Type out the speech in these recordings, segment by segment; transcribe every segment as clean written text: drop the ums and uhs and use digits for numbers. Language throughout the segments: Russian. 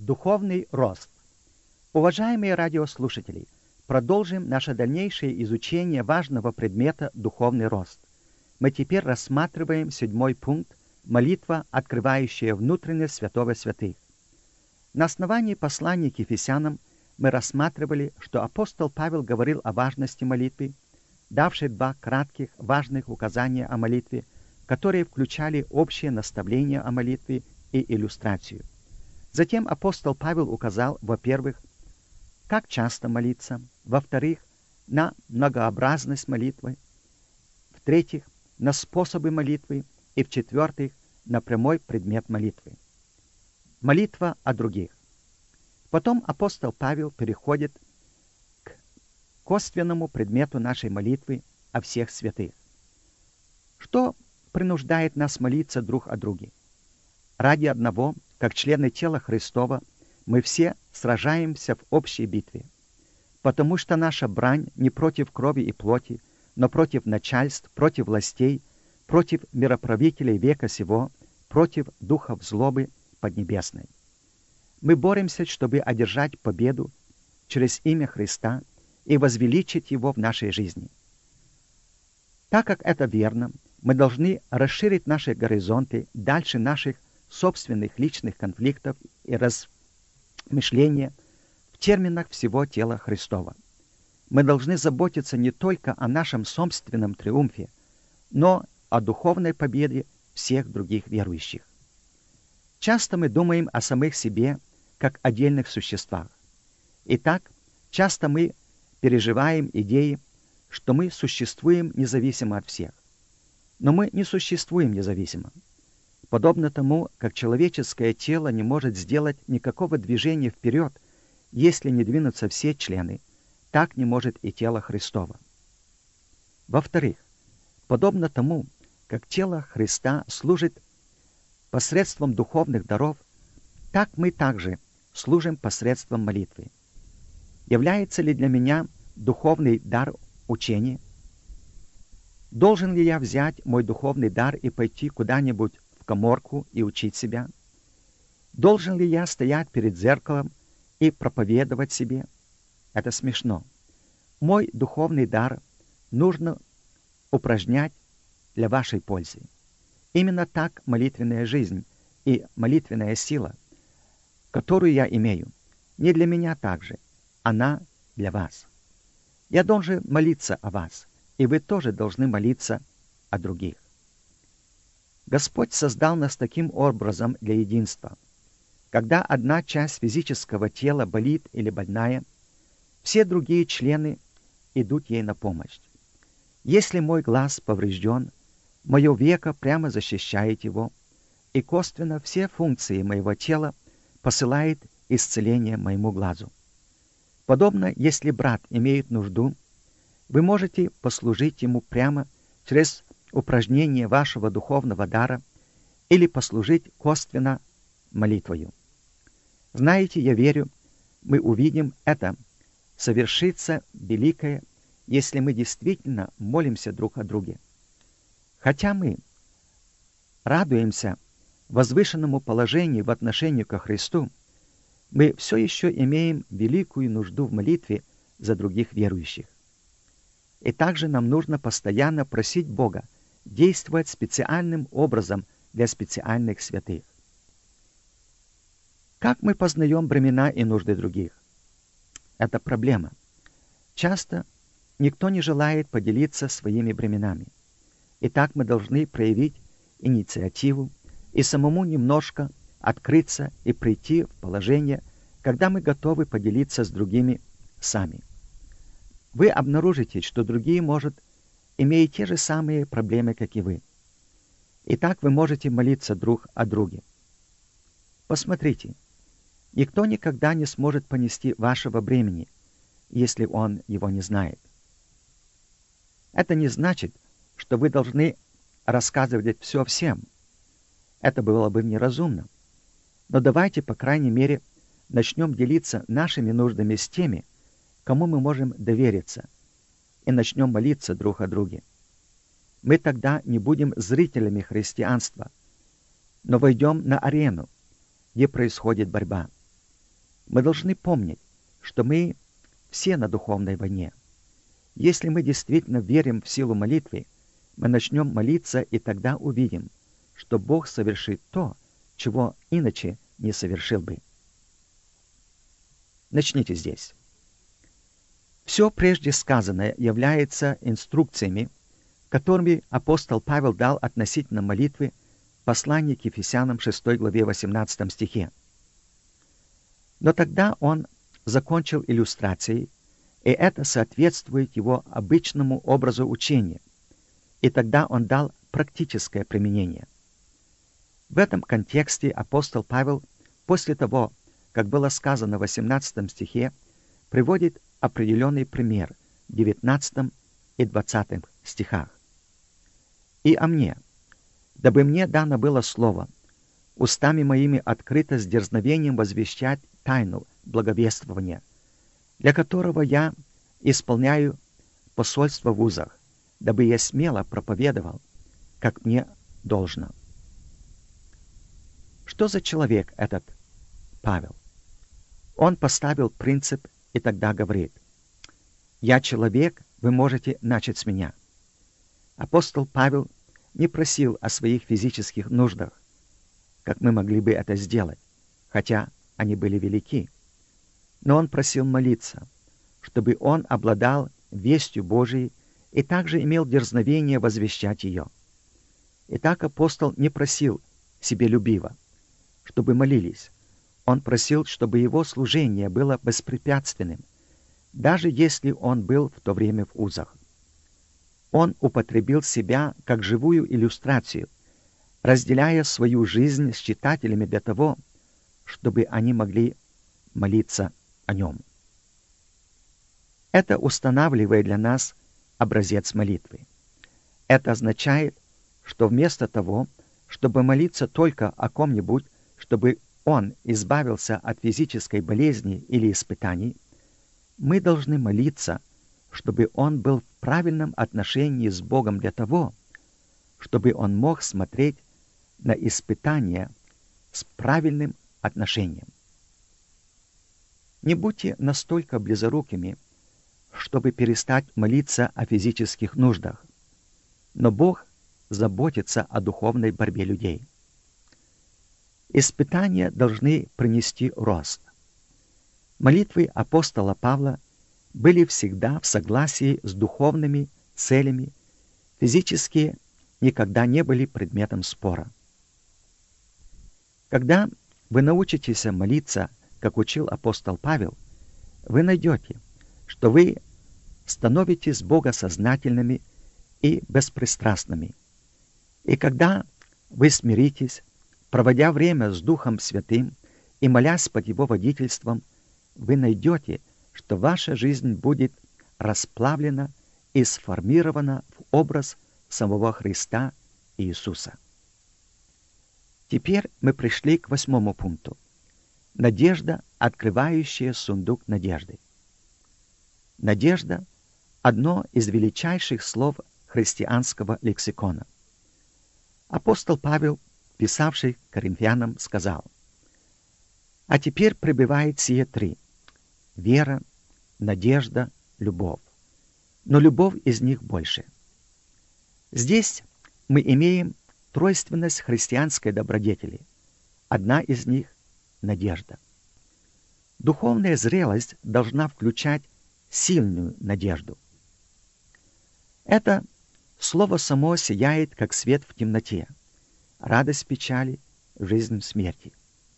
Духовный рост. Уважаемые радиослушатели, продолжим наше дальнейшее изучение важного предмета «Духовный рост». Мы теперь рассматриваем 7 пункт «Молитва, открывающая внутренность святого святых». На основании послания к Ефесянам мы рассматривали, что апостол Павел говорил о важности молитвы, давший 2 кратких важных указания о молитве, которые включали общее наставление о молитве и иллюстрацию. Затем апостол Павел указал, во-первых, как часто молиться, во-вторых, на многообразность молитвы, в-третьих, на способы молитвы и, в-четвертых, на прямой предмет молитвы. Молитва о других. Потом апостол Павел переходит к косвенному предмету нашей молитвы о всех святых. Что принуждает нас молиться друг о друге? Ради одного, как члены тела Христова, мы все сражаемся в общей битве, потому что наша брань не против крови и плоти, но против начальств, против властей, против мироправителей века сего, против духов злобы поднебесной. Мы боремся, чтобы одержать победу через имя Христа и возвеличить Его в нашей жизни. Так как это верно, мы должны расширить наши горизонты дальше наших собственных личных конфликтов и размышления в терминах всего тела Христова. Мы должны заботиться не только о нашем собственном триумфе, но о духовной победе всех других верующих. Часто мы думаем о самих себе, как отдельных существах. Итак, часто мы переживаем идеи, что мы существуем независимо от всех. Но мы не существуем независимо. Подобно тому, как человеческое тело не может сделать никакого движения вперед, если не двинутся все члены, так не может и тело Христово. Во-вторых, подобно тому, как тело Христа служит посредством духовных даров, так мы также служим посредством молитвы. Является ли для меня духовный дар учения? Должен ли я взять мой духовный дар и пойти куда-нибудь в каморку и учить себя? Должен ли я стоять перед зеркалом и проповедовать себе? Это смешно. Мой духовный дар нужно упражнять для вашей пользы. Именно так молитвенная жизнь и молитвенная сила, которую я имею, не для меня также, она для вас. Я должен молиться о вас, и вы тоже должны молиться о других. Господь создал нас таким образом для единства. Когда одна часть физического тела болит или больная, все другие члены идут ей на помощь. Если мой глаз поврежден, мое веко прямо защищает его, и косвенно все функции моего тела посылает исцеление моему глазу. Подобно, если брат имеет нужду, вы можете послужить ему прямо через упражнение вашего духовного дара или послужить косвенно молитвою. Знаете, я верю, мы увидим это совершится великое, если мы действительно молимся друг о друге. Хотя мы радуемся возвышенному положению в отношении ко Христу, мы все еще имеем великую нужду в молитве за других верующих. И также нам нужно постоянно просить Бога действовать специальным образом для специальных святых. Как мы познаем бремена и нужды других? Это проблема. Часто никто не желает поделиться своими бременами. Итак, мы должны проявить инициативу и самому немножко открыться и прийти в положение, когда мы готовы поделиться с другими сами. Вы обнаружите, что другие, может, имеют те же самые проблемы, как и вы. Итак, вы можете молиться друг о друге. Посмотрите, никто никогда не сможет понести вашего бремени, если он его не знает. Это не значит, что вы должны рассказывать все всем. Это было бы неразумно. Но давайте, по крайней мере, начнем делиться нашими нуждами с теми, кому мы можем довериться, и начнем молиться друг о друге. Мы тогда не будем зрителями христианства, но войдем на арену, где происходит борьба. Мы должны помнить, что мы все на духовной войне. Если мы действительно верим в силу молитвы, мы начнем молиться и тогда увидим, что Бог совершит то, чего иначе не совершил бы. Начните здесь. Все прежде сказанное является инструкциями, которыми апостол Павел дал относительно молитвы в послании к Ефесянам 6 главе 18 стихе. Но тогда он закончил иллюстрацией, и это соответствует его обычному образу учения, и тогда он дал практическое применение. В этом контексте апостол Павел, после того, как было сказано в 18 стихе, приводит определенный пример в 19 и 20 стихах. «И о мне, дабы мне дано было слово, устами моими открыто с дерзновением возвещать тайну благовествования, для которого я исполняю посольство в узах, дабы я смело проповедовал, как мне должно». Что за человек этот Павел? Он поставил принцип и тогда говорит: «Я человек, вы можете начать с меня». Апостол Павел не просил о своих физических нуждах, как мы могли бы это сделать, хотя они были велики. Но он просил молиться, чтобы он обладал вестью Божией и также имел дерзновение возвещать ее. Итак, апостол не просил себелюбиво, чтобы молились. Он просил, чтобы его служение было беспрепятственным, даже если он был в то время в узах. Он употребил себя как живую иллюстрацию, разделяя свою жизнь с читателями для того, чтобы они могли молиться о нем. Это устанавливает для нас образец молитвы. Это означает, что вместо того, чтобы молиться только о ком-нибудь, чтобы он избавился от физической болезни или испытаний, мы должны молиться, чтобы он был в правильном отношении с Богом для того, чтобы он мог смотреть на испытания с правильным отношением. Не будьте настолько близорукими, чтобы перестать молиться о физических нуждах, но Бог заботится о духовной борьбе людей. Испытания должны принести рост. Молитвы апостола Павла были всегда в согласии с духовными целями, физические никогда не были предметом спора. Когда вы научитесь молиться, как учил апостол Павел, вы найдете, что вы становитесь богосознательными и беспристрастными. И когда вы смиритесь, проводя время с Духом Святым и молясь под Его водительством, вы найдете, что ваша жизнь будет расплавлена и сформирована в образ самого Христа Иисуса. Теперь мы пришли к 8 пункту. Надежда, открывающая сундук надежды. Надежда – одно из величайших слов христианского лексикона. Апостол Павел, писавший Коринфянам, сказал: «А теперь пребывает сие три – вера, надежда, любовь. Но любовь из них больше». Здесь мы имеем тройственность христианской добродетели. Одна из них – надежда. Духовная зрелость должна включать сильную надежду. Это слово само сияет, как свет в темноте, радость в печали, жизнь в смерти.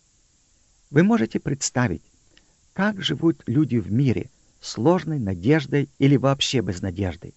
Вы можете представить, как живут люди в мире с сложной надеждой или вообще без надежды.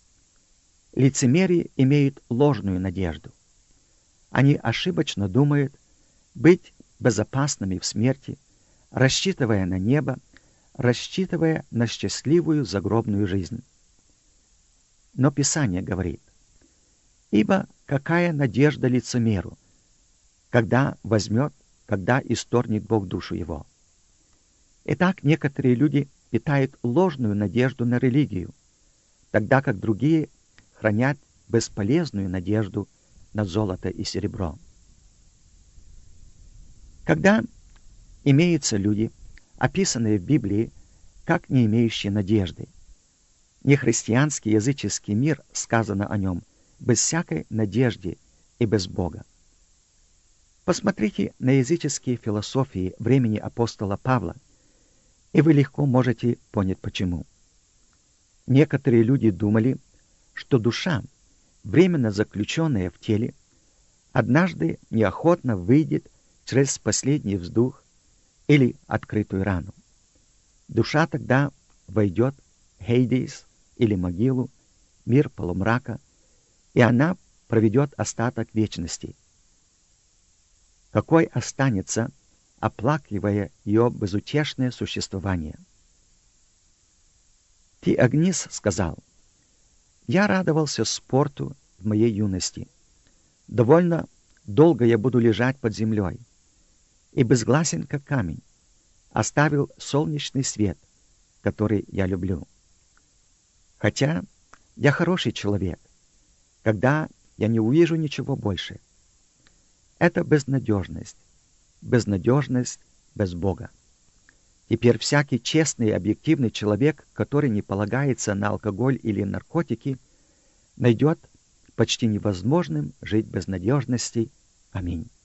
Лицемерие имеют ложную надежду. Они ошибочно думают быть безопасными в смерти, рассчитывая на небо, рассчитывая на счастливую загробную жизнь. Но Писание говорит: «Ибо какая надежда лицемеру, когда возьмет, когда исторгнет Бог душу его». Итак, некоторые люди питают ложную надежду на религию, тогда как другие хранят бесполезную надежду на золото и серебро. Когда имеются люди, описанные в Библии как не имеющие надежды. Нехристианский языческий мир, сказано о нем, без всякой надежды и без Бога. Посмотрите на языческие философии времени апостола Павла, и вы легко можете понять почему. Некоторые люди думали, что душа, временно заключенная в теле, однажды неохотно выйдет через последний вздох или открытую рану. Душа тогда войдет в Хейдис или могилу, мир полумрака, и она проведет остаток вечности. Какой останется, оплакивая ее безутешное существование? Тиагнис сказал: «Я радовался спорту в моей юности. Довольно долго я буду лежать под землей, и безгласен, как камень, оставил солнечный свет, который я люблю. Хотя я хороший человек, когда я не увижу ничего больше. Это безнадежность без Бога. Теперь всякий честный и объективный человек, который не полагается на алкоголь или наркотики, найдет почти невозможным жить без надежности. Аминь».